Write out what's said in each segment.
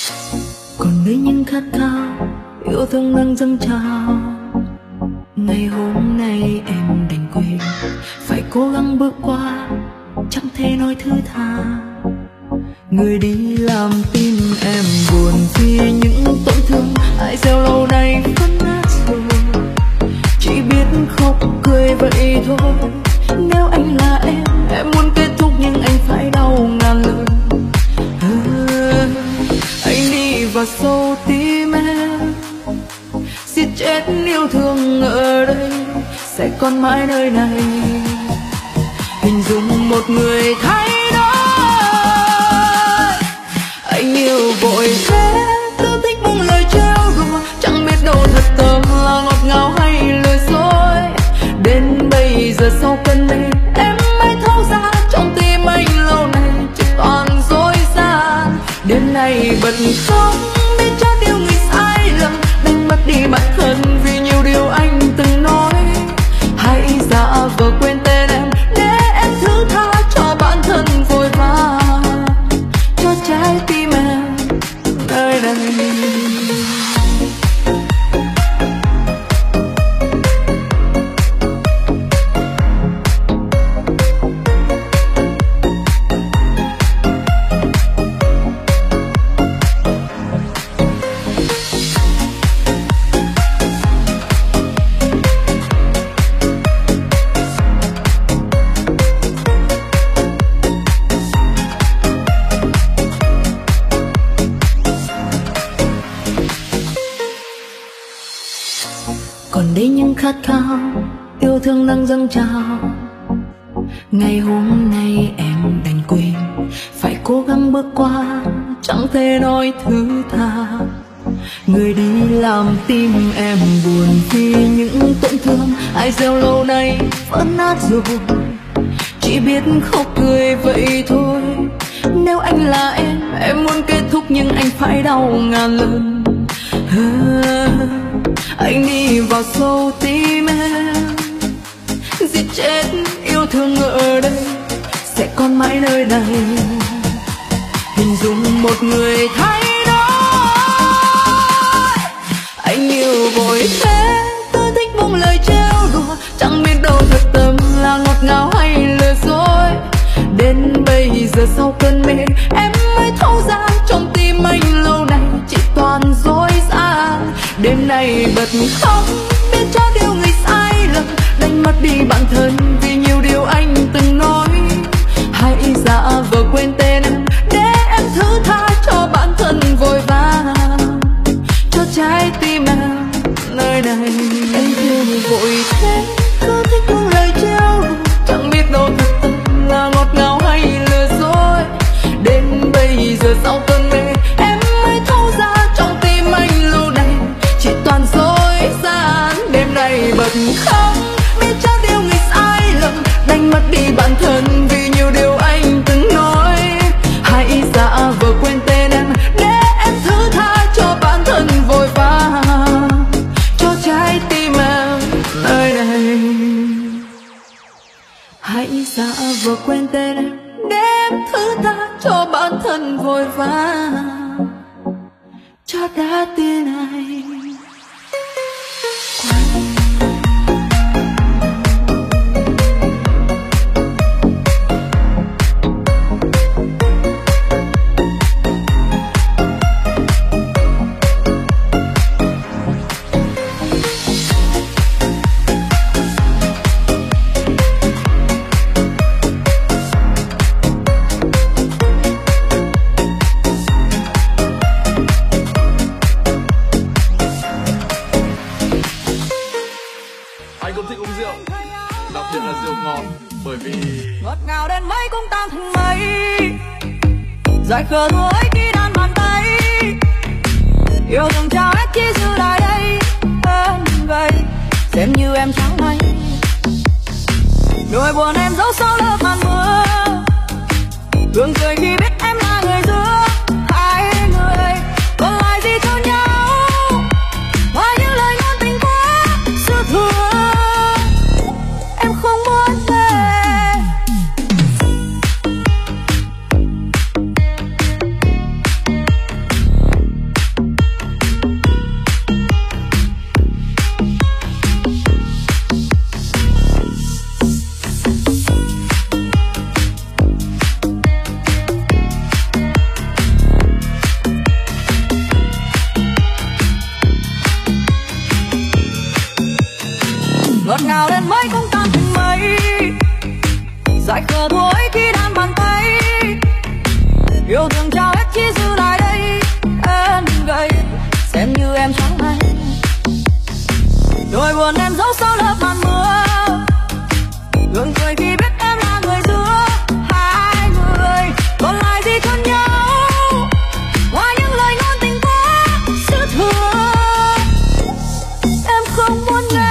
còn đây những khát khao yêu thương đang dâng trào. Ngày hôm nay em đành quên, phải cố gắng bước qua, chẳng thể nói thứ tha. Người đi làm tim em buồn vì những tổn thương ai gieo lâu nay vẫn nát rồi. Chỉ biết khóc cười vậy thôi. Nếu anh là em muốn kết thúc nhưng anh phải đau ngàn lần. Anh đi vào sâu tim em, giết chết yêu thương ở đây sẽ còn mãi nơi này. Hình dung một người thay đổi, anh yêu vội thế cứ thích buông lời trêu đùa, chẳng biết đâu thật tâm là ngọt ngào hay lời dối. Đến bây giờ sau cơn mê em mới thấu ra trong tim anh lâu nay chỉ toàn dối gian. Đêm nay bật khóc biết cho điều người sai lầm, đánh mất đi bản thân vì nhiều điều anh từng nói. Hãy giả vờ quên tên em để em thứ tha cho bản thân vội vã, cho trái tim em nơi đây. Còn đây những khát khao yêu thương đang dâng trào. Ngày hôm nay em đành quên, phải cố gắng bước qua, chẳng thể nói thứ tha. Người đi làm tim em buồn vì những tổn thương ai gieo lâu nay vẫn nát rồi. Chỉ biết khóc cười vậy thôi. Nếu anh là em muốn kết thúc nhưng anh phải đau ngàn lần. Anh đi vào sâu tim em, giết chết yêu thương ở đây sẽ còn mãi nơi này. Hình dung một người thay đổi, anh yêu vội thế cứ thích buông lời trêu đùa, chẳng biết đâu thật tâm là ngọt ngào hay lời dối. Đến bây giờ sau cơn mê em mới thấu ra trong tim anh lâu nay chỉ toàn dối gian. Đêm nay bật khóc biết cho điều người sai lầm, đánh mất đi bản thân vì nhiều điều anh từng nói. Hãy giả vờ quên tên em để em thứ tha cho bản thân vội vã, cho trái tim em nơi này. Anh yêu vội thế cứ thích buông lời trêu đùa, chẳng biết đâu thật tâm là ngọt ngào hay lừa dối. Đến bây giờ sau cơn mê em mới thấu ra trong tim anh lâu nay chỉ toàn dối gian. Đêm nay bật khóc biết cho điều người sai lầm, đánh mất đi bản thân vì nhiều điều anh từng nói. Hãy giả vờ quên tên em để em thứ tha cho bản thân vội vã, cho trái tim em nơi này. Hãy giả vờ quên tên em để em thứ tha cho bản thân vội vã, cho trái tim này. Ngọt ngào đến mấy cũng tan thành mây, dài khờ thua ấy khi đan bàn tay. Yêu thương trao hết chỉ giữ lại đây bên gầy, xem như em trắng nay. Nỗi buồn em giấu sau lớp màn mưa, thường cười khi biết em là người giữa hai người. Còn lại gì cho nhau ngoài những lời ngôn tình quá dư thừa. Em không muốn về. mây cũng tan thành mây, dại khờ thôi khi đan bàn tay. Yêu thương trao hết chỉ giữ lại đây em gầy, xem như em chẳng hay. Đôi buồn em giấu sau lớp màn mưa, gượng cười khi biết em là người giữa hai người. Còn lại gì cho nhau ngoài những lời ngôn tình quá dư thừa, em không muốn nghe.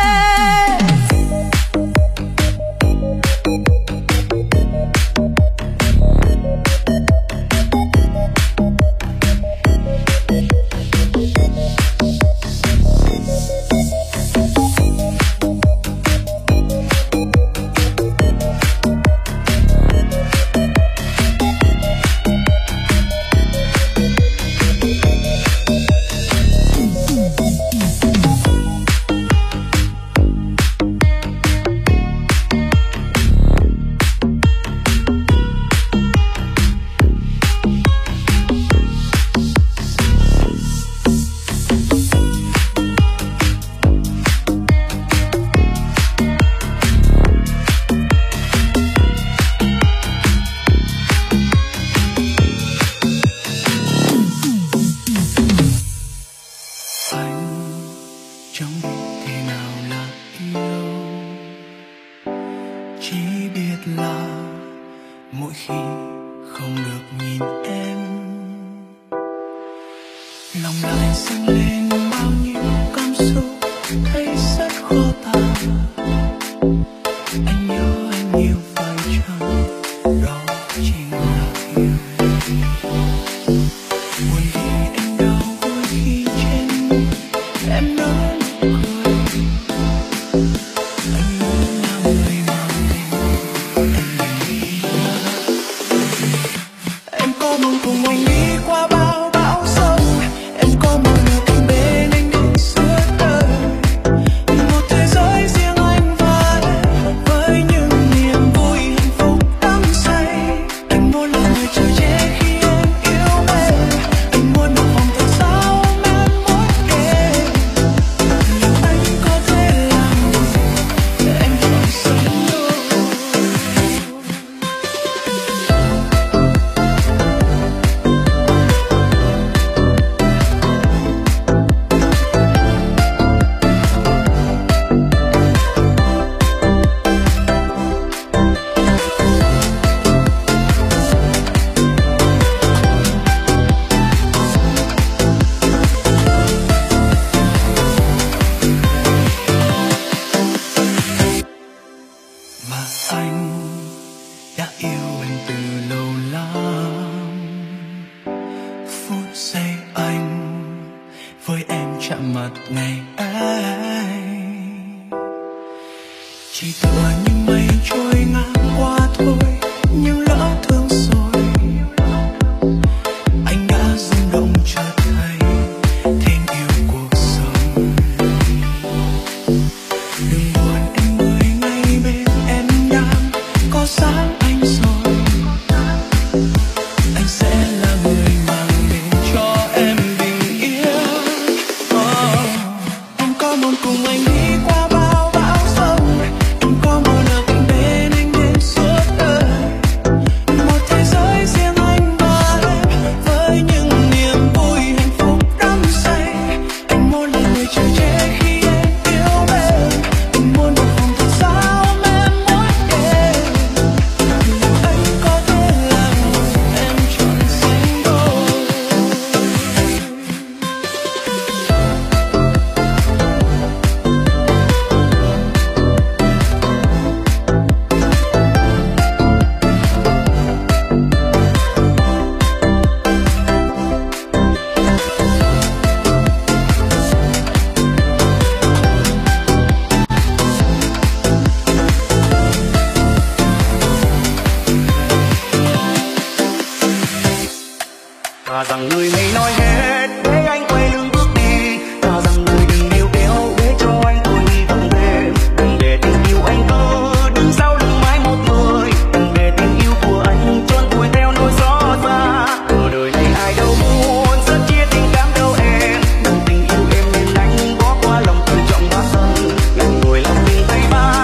Thà rằng người hãy nói hết để anh quay lưng bước đi, thà rằng người đừng níu kéo để cho anh thôi hy vọng thêm. Đừng để tình yêu anh cứ đứng sau lưng mãi một người, đừng để tình yêu của anh trốn vùi theo nỗi gió xa. Ở đời này ai đâu muốn rất chia tình cảm đâu em, đừng tình yêu em nên anh bỏ qua lòng tự trọng bản thân. Làm người làm mình thấy ba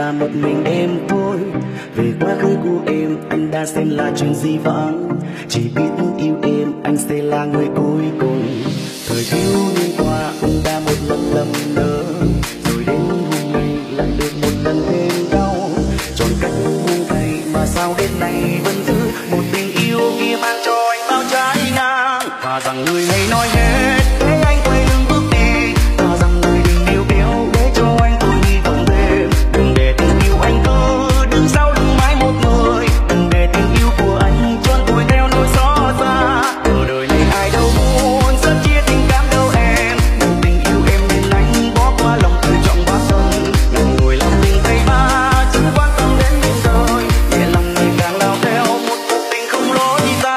là một mình em thôi. Về quá khứ của em anh đã xem là chuyện gì vãng, chỉ biết yêu em anh sẽ là người cuối cùng. Thời thiếu niên qua anh đã một lần lầm lỡ, rồi đến hôm nay lại được một lần thêm đau. Chọn cách buông tay mà sao đến nay vẫn giữ một tình yêu kia mang cho anh bao trái ngang. Thà rằng người hãy nói hết để anh quay lưng bước đi, thà rằng người đừng níu kéo để cho anh thôi hy vọng thêm. Đừng để tình yêu anh cứ đứng sau lưng mãi một người, đừng để tình yêu của anh trốn vùi theo nỗi xót xa. Ở đời này ai đâu muốn rất chia tình cảm đâu em, nhưng tình yêu em nên anh bỏ qua lòng tự trọng bản thân. Ngàn người làm tình tay ba chứ quan tâm đến những đời, nhẹ lòng ngày càng lao theo một cuộc tình không lối ra.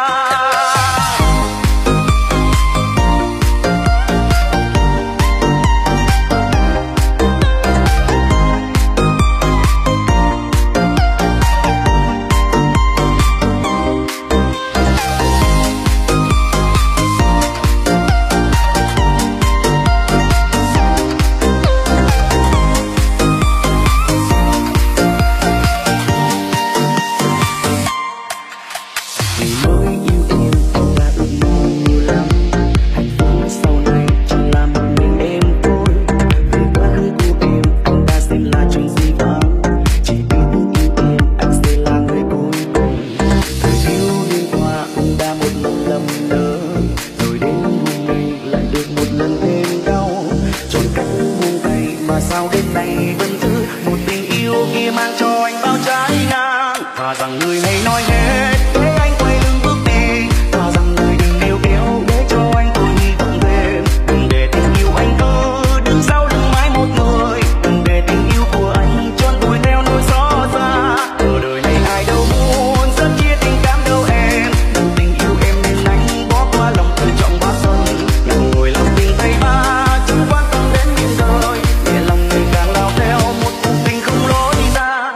Ngày mới yêu em anh đã ước mơ nhiều lắm, hạnh phúc sau này chỉ là một mình em thôi. Về quá khứ của em anh đã xem là chuyện gì vãng, chỉ biết yêu em anh sẽ là người cuối cùng. Thời thiếu niên qua anh đã một lần lầm lỡ, rồi đến hôm nay lại được một lần thêm đau. Chọn cách buông tay mà sao đến nay vẫn giữ một tình yêu kia mang cho anh bao trái ngang. Thà rằng người hãy nói hết để anh quay lưng bước đi, thà rằng người đừng níu kéo để cho anh thôi hy vọng thêm. Đừng để tình yêu anh cứ đứng sau lưng mãi một người, đừng để tình yêu của anh trốn vùi theo nỗi xót xa. Ở đời này ai đâu muốn rất chia tình cảm đâu em, nhưng tình yêu em nên anh bỏ qua lòng tự trọng bản thân. Ngàn người làm tình tay ba chứ quan tâm đến những đời, nhẹ lòng ngày càng lao theo một cuộc tình không lối ra.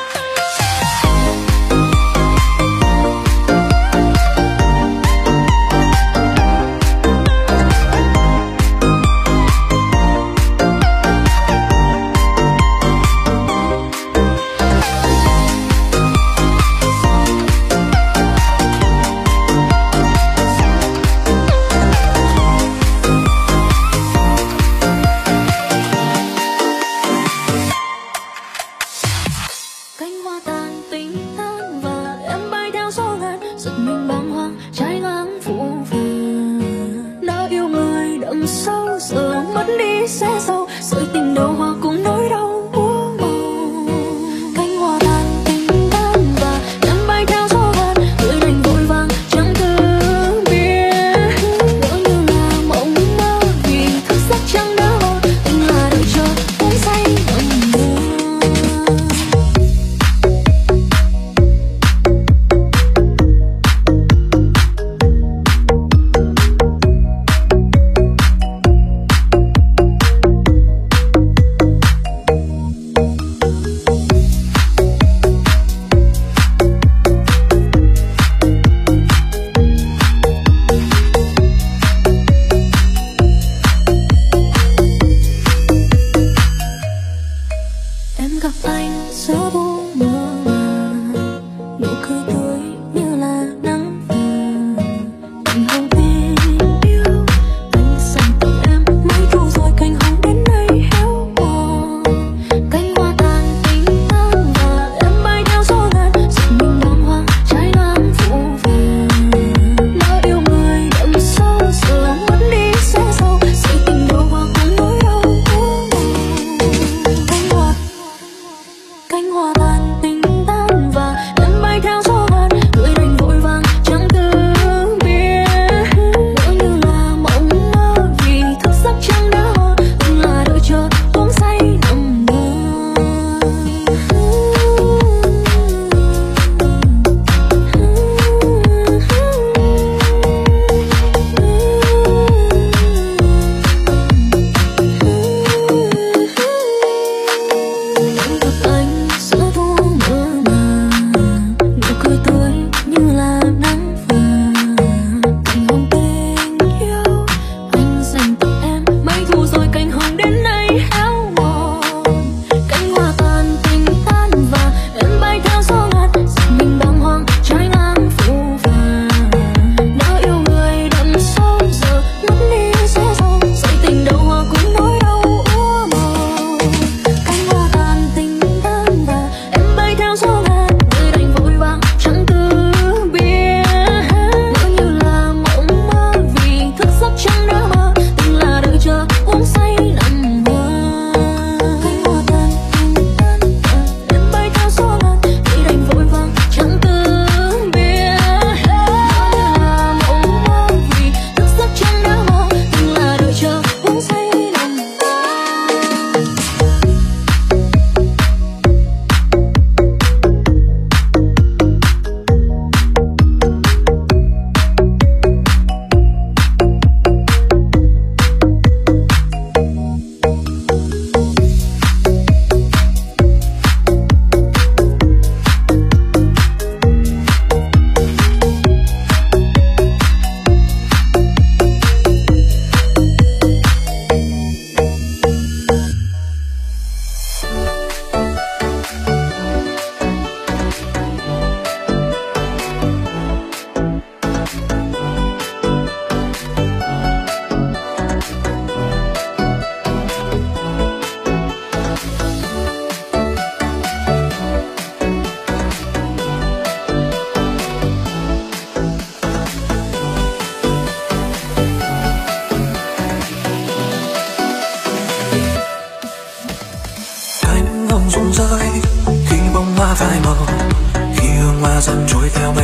Cánh hoa tàn tình tan và em bay theo gió ngàn, giật mình bàng hoàng trái ngang phố phường. Đã yêu người đậm sâu giờ mất đi sẽ sâu, sợi tình đầu hoa cùng nỗi đau úa màu. Cánh hoa tàn tình tan và em bay theo gió ngàn, người đành vội vàng chẳng cứ biết. Ngỡ như là mộng mơ vì thức giấc chẳng đỡ hồn, tình là đợi chờ uống say mộng mơ.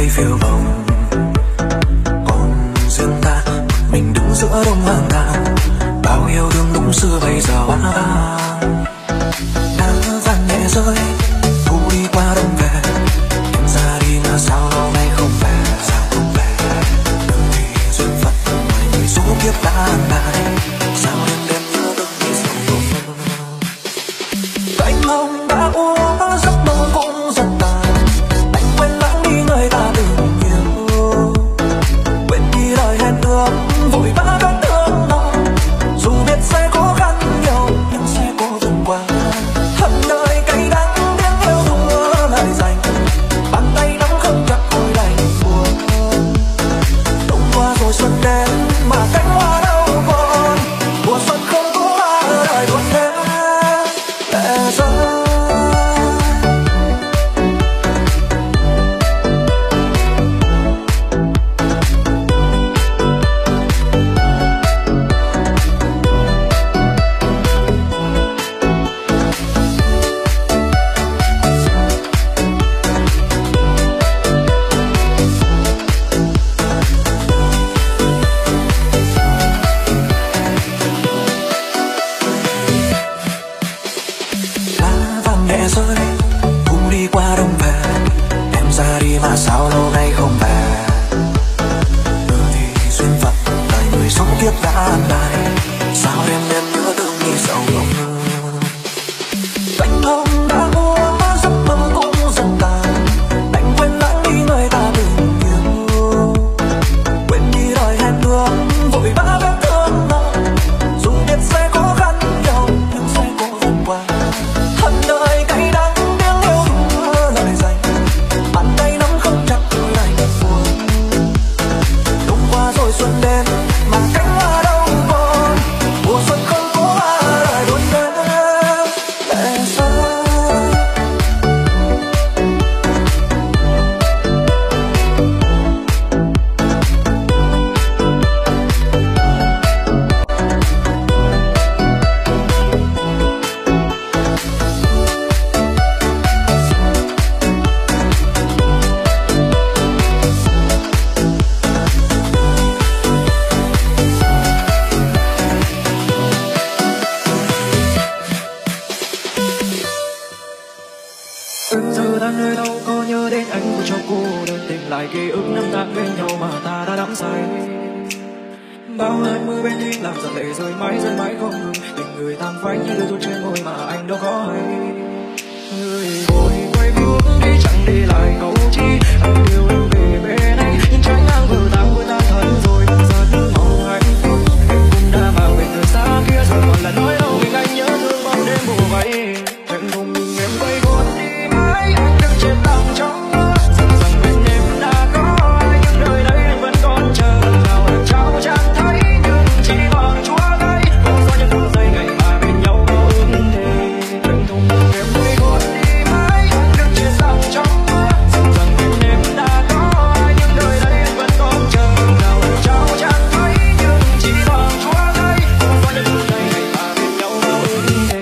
đây phiêu bồng. Còn riêng ta mình đứng giữa đông hàng ngàn, bao yêu thương lúc xưa bây giờ hóa vang. Nắng vàng nhẹ rơi, thu đi qua đông về, em ra đi mà sao lâu nay không về. Sao không về? Đừng vì duyên phận mọi người số kiếp đã an bài, sao đêm đêm nhớ từng ngày sầu. Cánh hồng đã úa giấc mơ cũng giật tàn, anh quên lãng đi người ta từng yêu, quên đi lời hẹn ước vội vã vết thương lòng. Dù biết sẽ khó khăn nhiều nhưng sẽ có vượt qua. Hận đời cay đắng tiếng yêu thua lại dành, bàn tay nắm không chặt thôi đành buồn. Đông qua rồi xuân đến mà cánh hoa đâu còn, mùa xuân không có hoa đời buồn thế lệ rơi. Rơi thu đi qua đông về, em ra đi mà sao lâu nay không về. Thì duyên phận đời người số kiếp đã an bài, sao đêm đêm nhớ thương như sầu lòng. Cánh hồng đã úa giấc mơ cũng dần tàn, anh quên lãng đi người ta từng yêu, quên đi lời hẹn ước vội vã vết thương lòng. Dù biết sẽ khó khăn nhiều nhưng sẽ có vượt qua. Hận đời cay đắng tiếng yêu thua lại dành, bàn tay nắm không chặt thôi đành buồn. Đông qua rồi xuân đến mà cánh hoa đâu còn, mùa xuân không có hoa lại buồn đến lệ rơi. Giờ ta nơi đâu có nhớ đến anh của cho cô đơn, tìm lại ký ức năm tháng bên nhau mà ta đã đắm say. Bao lần mưa bên thinh làm dần lệ rơi mãi không ngừng, tình người tan phai như lưu trên môi mà anh đâu có hay. Người vội quay bước đi chẳng để lại câu chi, anh yêu em về bên anh nhưng trái ngang vừa tan thân rồi. Giấc mộng hạnh phúc em cũng đã mang về từ xa kia rồi, còn là nói đâu mình anh nhớ thương bóng đêm mùa vây. Em không nhìn em quay gót đi mãi, anh đứng trên lòng trong mơ, rằng bên em đã có ai nhưng đời đây anh vẫn còn chờ. Nào em trao chẳng thấy nhưng chỉ bằng chúa gây, có do những phút giây ngày mà bên nhau có ước thề. Em không nhìn em quay gót đi mãi, anh đứng trên lòng trong mơ, rằng bên em đã có ai nhưng đời đây anh vẫn còn chờ. Nào em trao chẳng thấy nhưng chỉ bằng chúa gây, có do những phút giây ngày mà bên nhau có ước thề.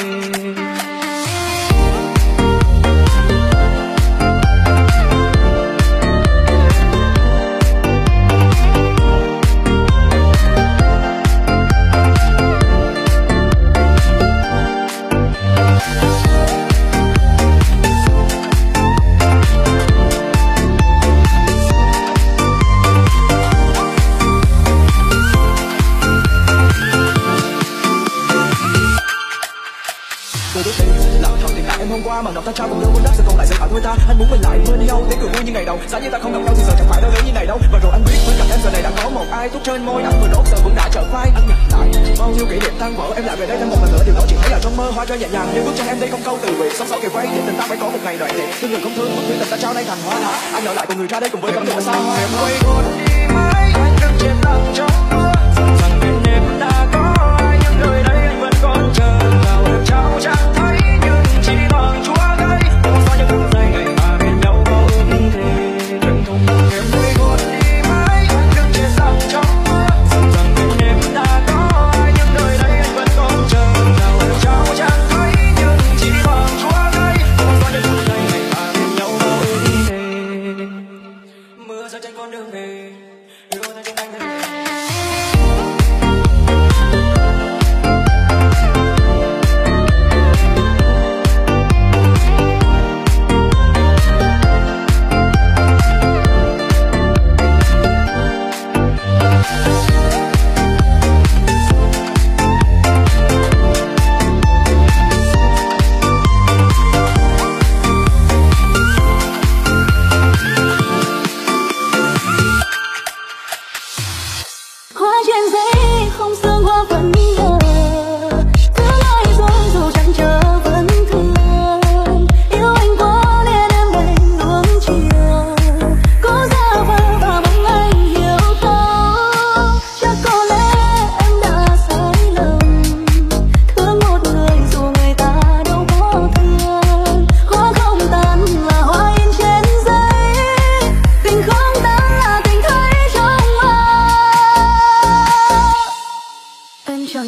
Tôi biết tình lặng thầm tìm lại em hôm qua mà ngọc ta trao cùng lưu muốn đắp sẽ còn lại sẽ thôi ta. Anh muốn mình lại quên đi đâu để cười vui như ngày đầu, giá như ta không gặp nhau thì giờ chẳng phải đâu đến như này đâu. Và rồi anh biết với gặp em giờ này đã có một ai thuốc trên môi, anh vừa đốt giờ vẫn đã trở phai. Anh nhặt lại bao nhiêu kỷ niệm tan vỡ, em lại về đây thêm một lần nữa, điều đó chỉ thấy là trong mơ. Hoa rơi nhẹ nhàng như bước chân em đây không câu từ biệt, sóng sau kề quay thì tình ta phải có một ngày đoạn thể. Thương người không thương mất tình ta trao đây thành hoa lá, anh ở lại cùng người ra đây cùng với cảm tình xa hoa. Em quay gót đi mãi, anh đứng trên lòng trong mơ, rằng bên em đã có ai nhưng đời đây anh vẫn còn chờ. Nào em trao chẳng thấy nhưng chỉ bằng chúa gây, có do những phút giây ngày mà bên nhau có ước thề. Em không muốn em quay gót đi mãi, anh đứng trên lòng trong mơ, rằng bên em đã có ai nhưng đời đây anh vẫn còn chờ. Nào em trao chẳng thấy nhưng chỉ bằng chúa gây, có do những phút giây ngày mà bên nhau có ước thề.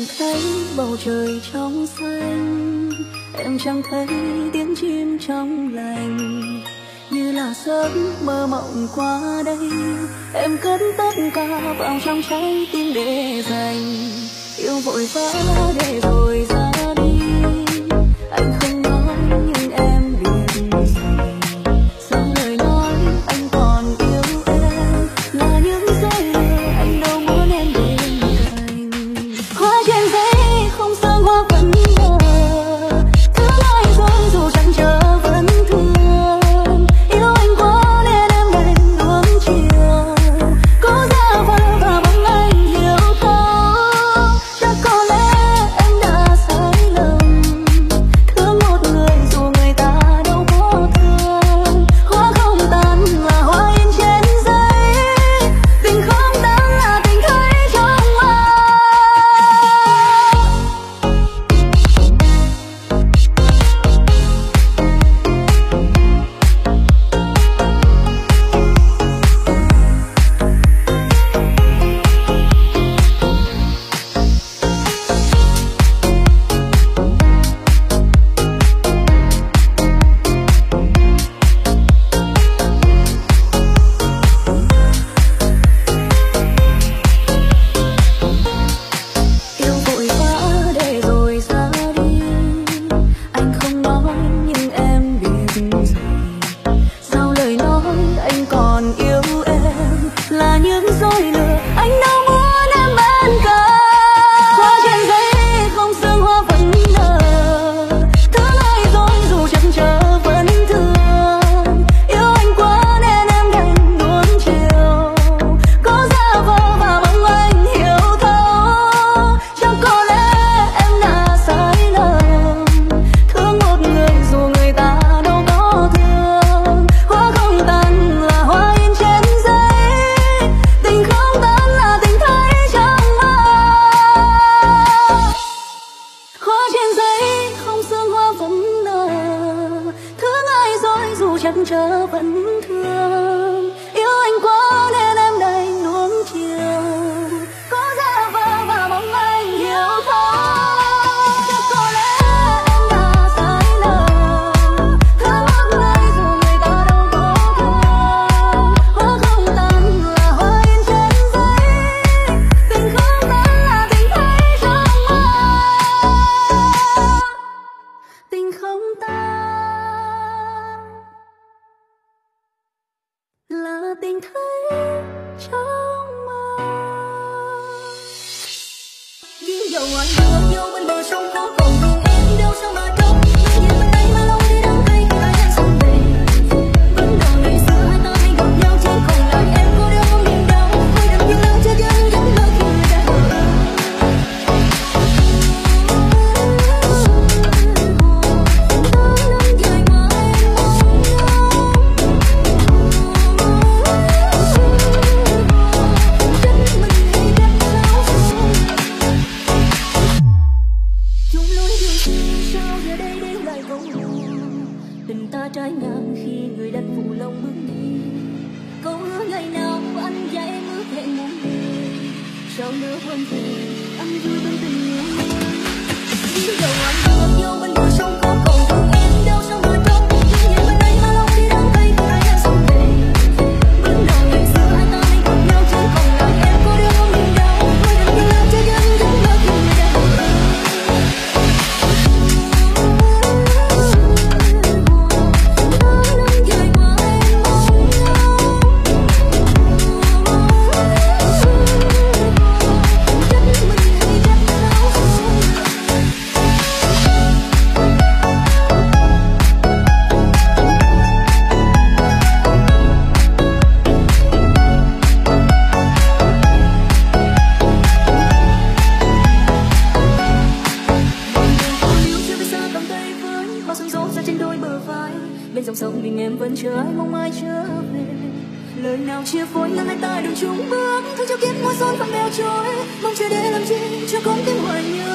chẳng thấy bầu trời trong xanh, em chẳng thấy tiếng chim trong lành. Như là giấc mơ mộng qua đây, em cất tất cả vào trong trái tim để dành. Yêu vội vã để rồi ra đi, anh không nói nhưng em biết gì. Sau lời nói anh còn yêu em, là những dối lừa anh đâu muốn em bên cạnh. Hoa trên giấy không sang hoa vẫn nở, thứ ai rồi dù chẳng chờ vẫn thương. Yêu anh quá nên em đành nuông chiều, cố giả vờ và mong anh hiểu thấu. Chắc có lẽ em đã sai lầm, thương một người dù người ta đâu có thương. Hoa không tàn là hoa in trên giấy, tình không tàn là tình thấy trong mơ. Yêu vội vã để rồi ra đi, anh không nói nhưng em biết gì. Sau lời nói anh còn yêu em, là những dối lừa anh đâu muốn em bên cạnh. Hoa trên giấy không sương hoa vẫn nở, thứ ai rồi dù chẳng chờ vẫn thương. Yêu anh quá nên em đành nuông chiều, cố giả vờ và mong anh hiểu thấu. Chắc có lẽ em đã sai lầm, thương một người dù người ta đâu có thương. Hoa không tàn là hoa in trên giấy, tình không tàn là tình thấy trong mơ. Hoa trên giấy không sương hoa vẫn nở, thương ai rồi dù chẳng chờ vẫn thương. Yêu anh quá nên em đành nuông chiều, cố giả vờ và mong anh hiểu thấu. Chắc có lẽ em đã sai lầm, thương một người dù người ta đâu có thương. Hoa không tàn là hoa in trên giấy, tình không tàn là tình thấy trong mơ. Tình không tàn là tình thấy trong mơ. Nhưng dầu anh đưa vô bên bờ sông có còn thương em đâu sao mà trông. Nhưng về bên đây mà lâu đi đắng cay ai đang sông về. Vẫn đầu ngày xưa hai ta hay gặp nhau chỉ còn lại em cô đơn không niềm đau. Tôi đành như lỡ cho dân gánh lỡ khi người đã đợi. Chung lối đường sao giờ đây đến lại không buồn. Tình ta trái ngang khi người đánh phụ lòng bước đi. Câu hứa ngày nào anh và em ước hẹn một ngày. Sao nỡ quên về anh vui bên tình yêu. Nhưng dầu anh đưa vô bên bờ sông có còn thương em đâu sao mà trông. Nhưng về bên đây mà lâu đi đắng cay ai đang sông về. Vẫn đầu ngày xưa hai ta hay gặp nhau chỉ còn lại em cô đơn không niềm đau. Tôi đành như lỡ cho dân gánh lỡ khi người đã đợi. Bên dòng sông mình em vẫn chờ ai mong ai trở về. Lời nào chia phối ngăn hai ta đường chung bước. Thương cho kiếp mùa xuân vẫn đeo trôi. Mong chờ để làm chi cho con tim hoài nhớ.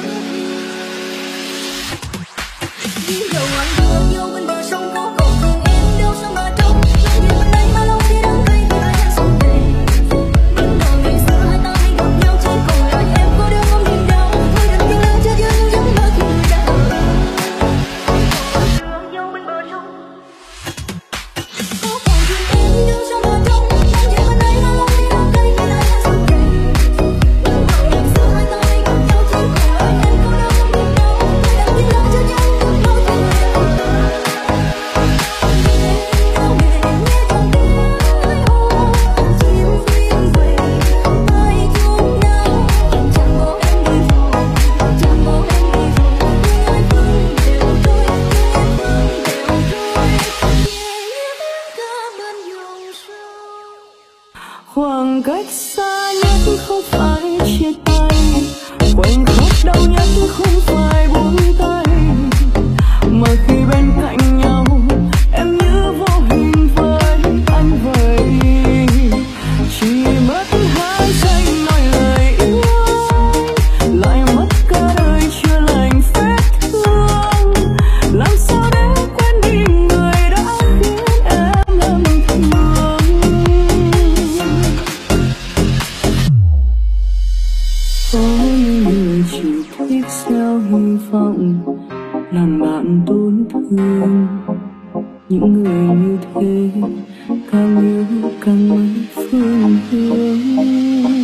Vì dầu anh đưa vô bên bờ sông có còn thương em đâu sao mà trông. Nhưng bên đây mà lâu đi đắng cay ai đang sông về. Vẫn đầu ngày xưa hai ta hay gặp nhau chỉ còn lại em cô đơn không niềm đau. Thôi đành đau nhất không phải buông tay, mà khi bên cạnh nhau em như vô hình với anh vậy. Chỉ mất 2 giây nói lời yêu anh, lại mất cả đời chưa lành phép thương. Làm sao để quên đi người đã khiến em lầm thương. Có những người chỉ thích gieo hy vọng làm bạn tổn thương. Những người như thế càng yêu càng mất phương hướng.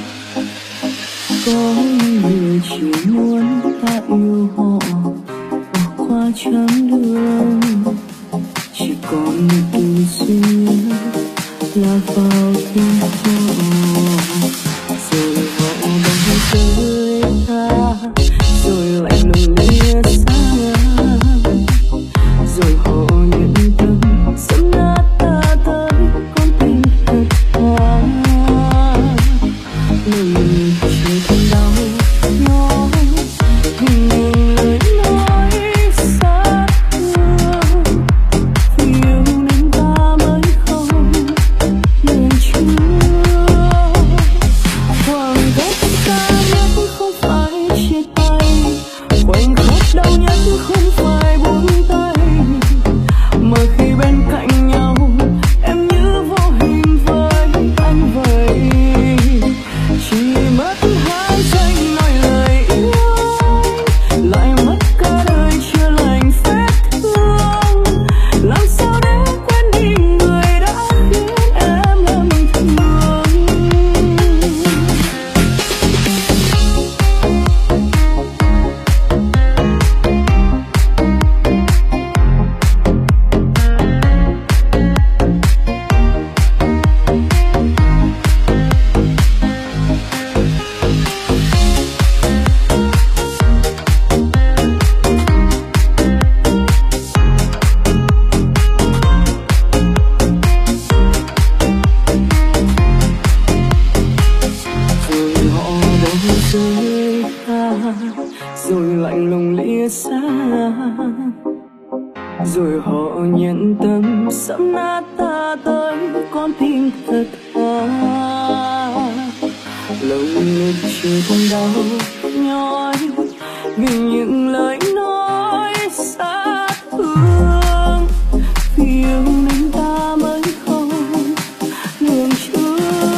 Có những người chỉ muốn ta yêu họ bỏ qua chặng đường, chỉ còn một điều duy nhất là vào tim họ. Rồi họ bỗng rơi ra, rồi lạnh lùng lìa xa, rồi họ nhận tâm dẫm nát ta tới con tim thật thà. Mình chỉ còn đau nhói vì những lời nói xa thương. Vì yêu nên ta mới không nên chưa. Khoảng cách xa nhất không phải chia tay, khoảnh khắc đau nhất không phải buông tay, mà khi bên cạnh nhau em như vô hình với anh vậy. Chỉ mất 2 giây nói lời yêu anh, lại mất cả đời chưa lành phép thương. Làm sao để quên đi người đã khiến em lầm thương. Rồi họ bỗng rơi ra, rồi lạnh lùng lìa xa, rồi họ nhận tâm dẫm nát ta tới con tim thật thà. Lòng ngực chỉ còn đau nhói vì những lời nói xa thương. Vì yêu nên ta mới không lường trước.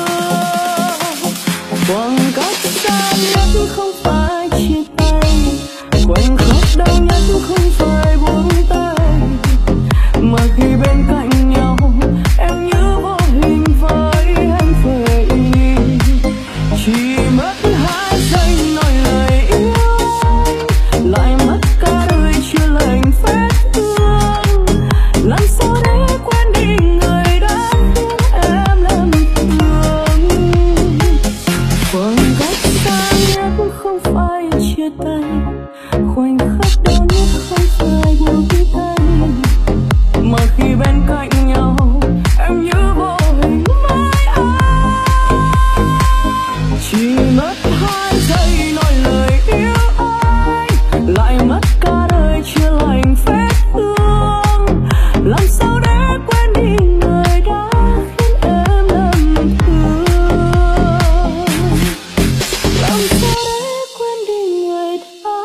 Khoảng cách xa nhất không phải chia tay, khoảnh khắc đau nhất không phải buông tay, mà khi bên cạnh nhau em như vô hình với anh vậy. Chỉ mất 2 giây nói lời yêu anh, lại mất cả đời chưa lành phép thương. Làm sao để quên đi người đã khiến em lầm thương. Khoảng cách xa nhất không phải chia tay, khoảnh khắc đau nhất không phải buông tay, mà khi bên cạnh nhau em như vô hình với anh. Chỉ mất 2 giây nói lời yêu anh, lại mất cả đời chưa lành phép thương. Làm sao để quên đi người đã khiến em lầm thương. Làm sao để quên đi người đã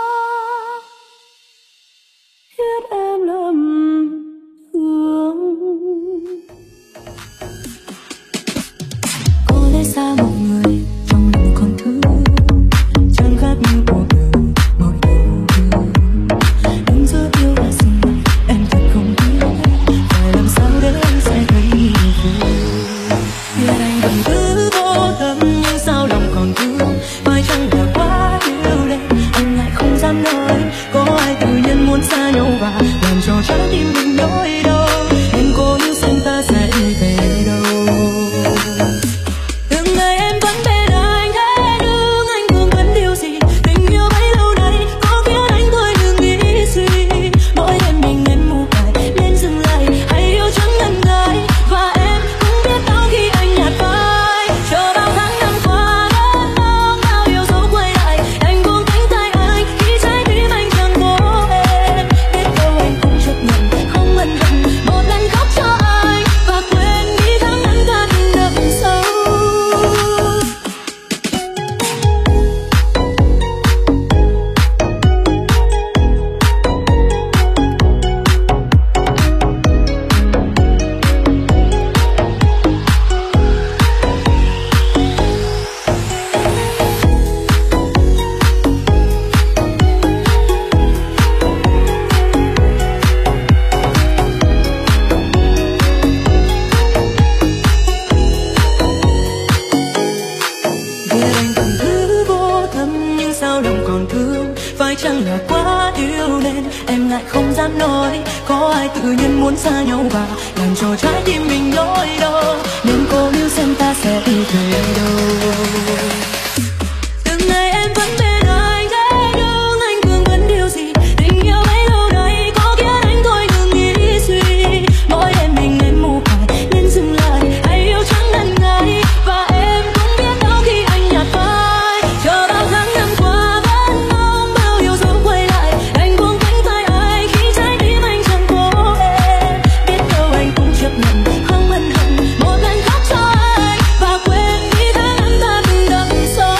khiến em lầm thương. Cô lẽ xa một người trong lòng còn thương, chẳng khác như một điều mỗi yêu. Đứng giữa yêu và sinh mệnh em thật không biết phải làm sao để anh sẽ thấy yêu vui. Biết anh vẫn cứ vô tâm nhưng sao lòng còn thương. Phải chăng là quá yêu đây anh lại không dám nói. Có ai tự nhiên muốn xa nhau và làm cho trái tim mình nhói đau. Em cố yêu xem ta sẽ về đâu. Từng ngày em vẫn bên anh thế nhưng anh không vấn điều gì. Tình yêu bấy lâu nay có khiến anh thôi đừng nghĩ suy. Mỗi đêm mình em mù cài nên dừng lại hãy yêu chẳng ngần ngại. Và em cũng biết đau khi anh nhạt phai. Chờ bao tháng năm qua ngỡ ngàng bao yêu dấu quay lại. Anh cũng tính phải chăng là quá yêu nên em lại không dám nói, có ai tự nhiên muốn xa nhau và làm cho trái tim mình nỗi đau, nên cố níu xem ta sẽ đi về đâu. Từng ngày em vẫn bên anh, thế nhưng anh vương vấn điều gì? Tình yêu bấy lâu nay có khiến anh thôi ngừng nghĩ suy. Mỗi đêm mình em mù phải nên dừng lại, hãy yêu chẳng ngần ngại. Và em cũng biết đâu khi anh nhạt phai, chờ bao tháng năm qua vẫn mong bao yêu dấu quay lại. Anh buông cánh tay ai khi trái tim anh chẳng có em, biết đâu anh cũng chấp nhận không ân hận một lần khóc cho anh và quên đi tháng năm ta từng đậm sâu.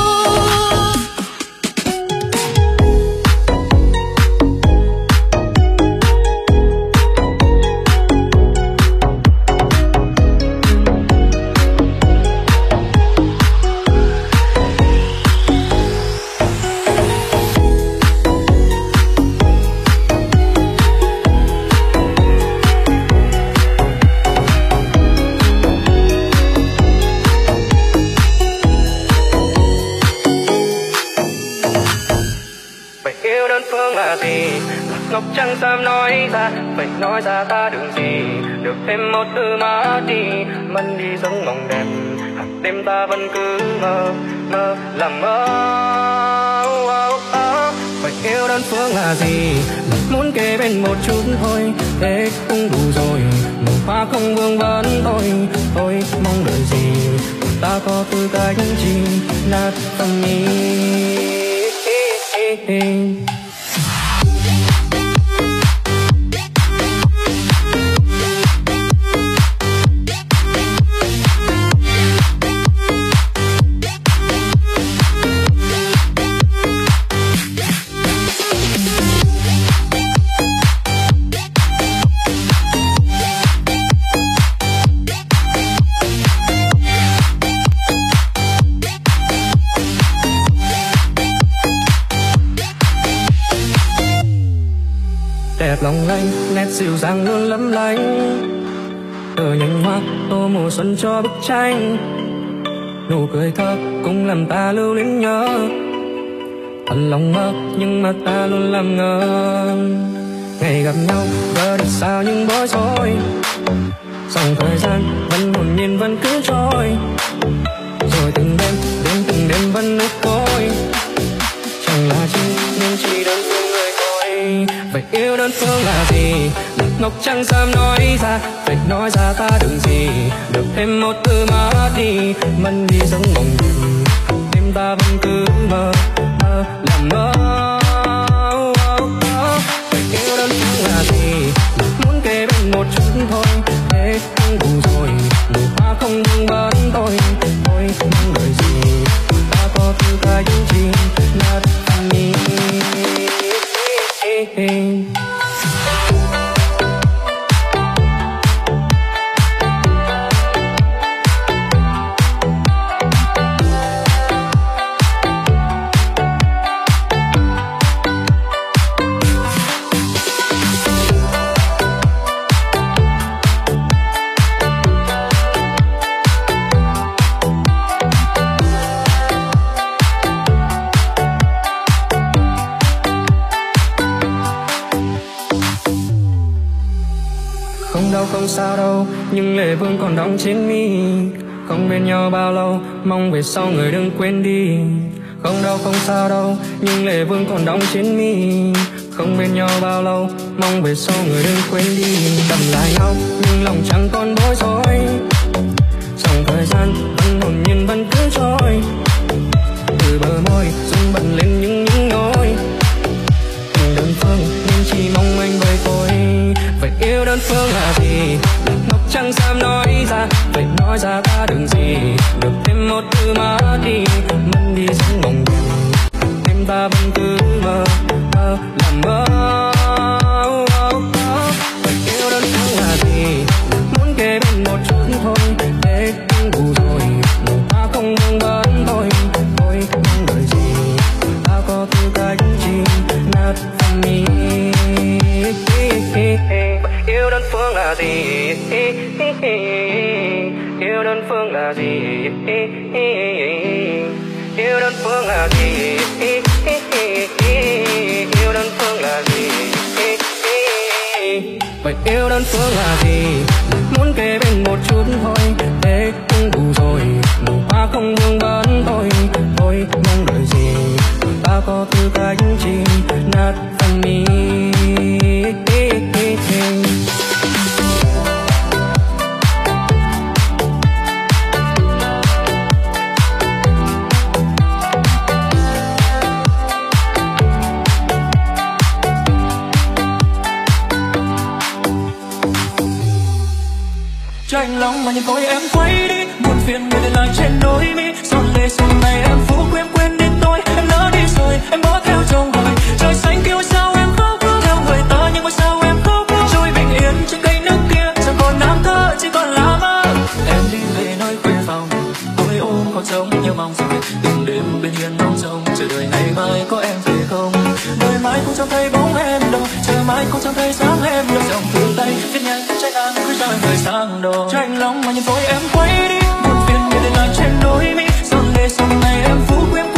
Vậy yêu đơn phương là gì? Lạc ngọc trắng dám nói ra, vậy nói ra ta đừng gì. Được thêm một từ má đi, mất đi giấc mộng đẹp. Hàng đêm ta vẫn cứ mơ, mơ làm mơ. Vậy yêu đơn phương là gì? Lạc muốn kề bên một chút thôi, thế cũng đủ rồi. Màu hoa không vương vấn tôi mong đợi gì? Ta có tư cách gì nát tâm ý. Đẹp lòng lanh, nét dịu dàng luôn lấp lánh. Từ nhành hoa tô mùa xuân cho bức tranh. Nụ cười thơ cũng làm ta lưu luyến nhớ. Thật lòng mơ nhưng mà ta luôn làm ngơ. Ngày gặp nhau giờ được sao nhưng bối rối. Dòng thời gian vẫn hồn nhiên vẫn cứ trôi. Rồi từng đêm vẫn nước côi. Chẳng là chi nhưng chỉ đơn phương người thôi. Vậy yêu đơn phương là gì? Lạc ngọc chẳng dám nói ra, vậy nói ra ta đừng gì. Được thêm một từ má đi, mất đi giấc mộng đẹp. Đêm ta vẫn cứ mơ, mơ làm mơ. Vậy yêu đơn phương là gì? Lạc muốn kề bên một chút thôi, thế cũng đủ rồi. Mùa hoa không vương vấn tôi mong đợi gì. Ta có tư cách gì nát tâm ý. Không sao đâu, nhưng lệ vương còn đọng trên mi. Không bên nhau bao lâu, mong về sau người đừng quên đi. Không đâu không sao đâu, nhưng lệ vương còn đọng trên mi. Không bên nhau bao lâu, mong về sau người đừng quên đi. Cầm lại nhau, nhưng lòng chẳng còn bối rối. Dòng thời gian vẫn hồn nhiên vẫn cứ trôi. Từ bờ môi rung bật lên những ngôi. Tình đơn phương nên chỉ mong anh với tôi. Vậy yêu đơn phương là gì? Lạc ngọc chẳng dám nói ra, vậy nói ra ta đừng gì. Được thêm một từ má đi, mất đi giấc mộng đẹp. Đêm ta vẫn cứ mơ, mơ làm mơ. Vậy yêu đơn phương là gì? Muốn kề bên một chút thôi, thế cũng đủ rồi. Mùa hoa không vương vấn tôi mong đợi gì. Ta có tư cách gì nát tâm ý. Yêu đơn phương là gì? Yêu đơn phương là gì? Yêu đơn phương là gì? vậy yêu đơn phương là gì? Muốn kề bên một chút thôi, thế cũng đủ rồi. Nụ hoa không vương vấn tôi, thôi mong đợi gì? Ta có tư cách chìm nát phần mi. Cho anh lòng mà nhìn tôi em quay đi, buồn phiền người để lại trên đôi mi. Giọt lệ xuân này em phũ quên quên đến tôi, em lỡ đi rồi em bỏ theo dòng hồi. Trời xanh kêu sao em khóc theo người ta, nhưng mà sao em khóc trôi bình yên trên cây nước kia, chẳng còn năm thơ chỉ còn lá mơ. Em đi về nơi khuya phòng, tôi ôm còn trống như mong rằng từng đêm bên hiên ngóng trông chờ đợi ngày mai có em về không. Đợi mãi cũng chẳng thấy bóng em đâu, chờ mãi cũng chẳng thấy sáng em đâu. Dòng từ tay viết nhanh trái ngang cứ rơi người sang đồ. Cho anh lòng mà nhìn tôi em quay đi, buồn phiền người để lại trên đôi mi. Giọt lệ xuân này em phũ quên